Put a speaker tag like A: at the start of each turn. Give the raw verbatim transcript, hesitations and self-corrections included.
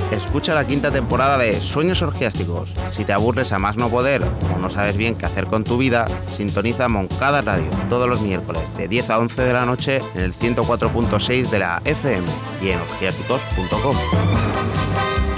A: escucha la quinta temporada de Sueños Orgiásticos. Si te aburres a más no poder o no sabes bien qué hacer con tu vida, sintoniza Moncada Radio todos los miércoles de diez a once de la noche en el ciento cuatro punto seis de la F M y en orgiásticos punto com.